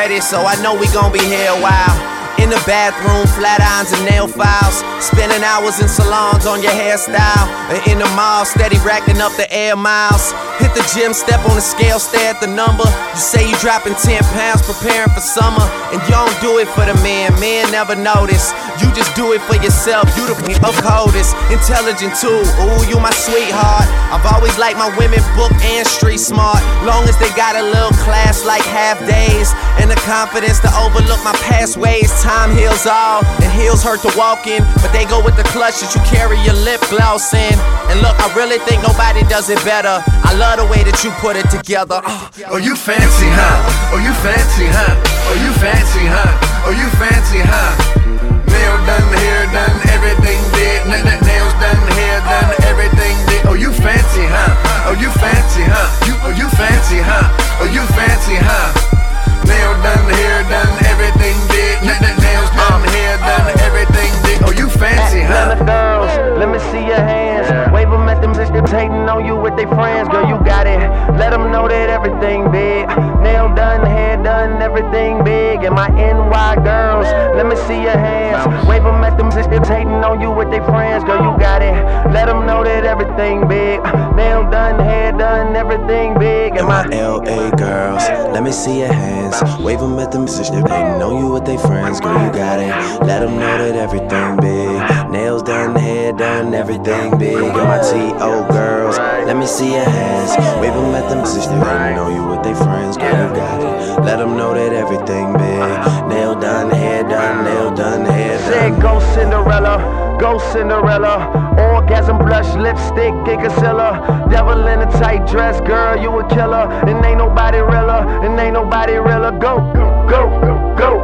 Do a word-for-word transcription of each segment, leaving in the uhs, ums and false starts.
ready, so I know we gon' be here a while. In the bathroom, flat irons and nail files. Spending hours in salons on your hairstyle. And in the mall, steady racking up the air miles. Hit the gym, step on the scale, stare at the number. You say you dropping ten pounds, preparing for summer. And you don't do it for the men, men never notice. You just do it for yourself, you the coldest. Intelligent too, ooh, you my sweetheart. I've always liked my women book and street smart. Long as they got a little class like half days. And the confidence to overlook my past ways. Time heals all, and heels hurt to walk in. But they go with the clutch that you carry your lip gloss in. And look, I really think nobody does it better. I love the way that you put it together. uh. Oh, you fancy, huh? Oh, you fancy, huh? Oh, you fancy, huh? Oh, you fancy, huh? Nail done, hair done, everything did. Nails done, hair done, everything did. Oh, you fancy, huh? Oh, you fancy, huh? You, oh, you fancy, huh? Oh, you fancy, huh? Nail done, hair done, everything did. Nails done, hair done, everything did. Oh, you fancy, huh? Atlanta girls, let me see your hands. Wave them at them bitches hating on you with their friends. Girl, you got it. Let them know that everything big. Nail done, hair done, everything big. And my N Y girls, let me see your hands. Wave them at them bitches hating on you with their friends. Girl, you got it. Let them know that everything big. Nail done, hair done, everything big. And my L A girls, let me see your hands. Wave them at them bitches hating on you with their friends. Girl, you got it. Let them know that everything big. Nails done, hair done, everything big. And my T O girls, let me see your hands. Wave them at them bitches hating on you with their friends. Girl, you got it. Let them know that everything big. Nail done, hair done, nail done, hair done. Said go Cinderella, go Cinderella. Orgasm blush, lipstick, and concealer. Devil in a tight dress, girl, you a killer. And ain't nobody realer, and ain't nobody realer. Go, go, go, go,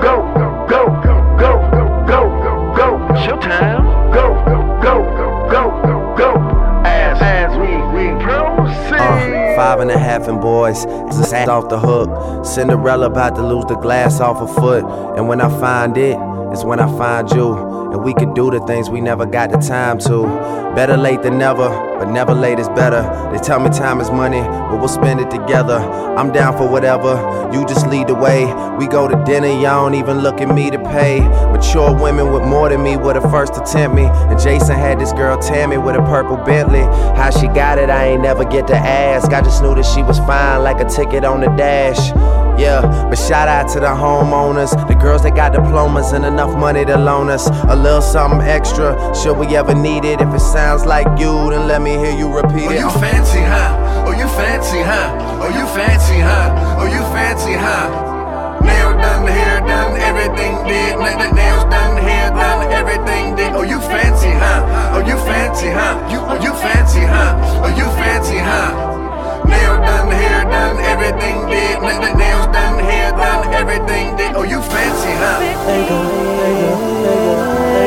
go, go, go, go, go, go. Showtime. Go, go, go, go, go. As, as we, we proceed. Uh, five and a half and boys, it's a off the hook. Cinderella about to lose the glass off her foot. And when I find it, it's when I find you. And we could do the things we never got the time to. Better late than never, but never late is better. They tell me time is money, but we'll spend it together. I'm down for whatever, you just lead the way. We go to dinner, y'all don't even look at me to pay. Mature women with more than me were the first to tempt me. And Jason had this girl Tammy with a purple Bentley. How she got it, I ain't never get to ask. I just knew that she was fine like a ticket on the dash. Yeah, but shout out to the homeowners, the girls that got diplomas and enough money to loan us a little something extra, should we ever need it. If it sounds like you, then let me hear you repeat it. Oh, you fancy, huh? Oh, you fancy, huh? Oh, you fancy, huh? Oh, you fancy, huh? Nail done, hair done, everything did. Nails done, hair done, everything did. Oh, you fancy, huh? Oh, you fancy, huh? You, oh, you fancy, huh? Oh, you fancy, huh?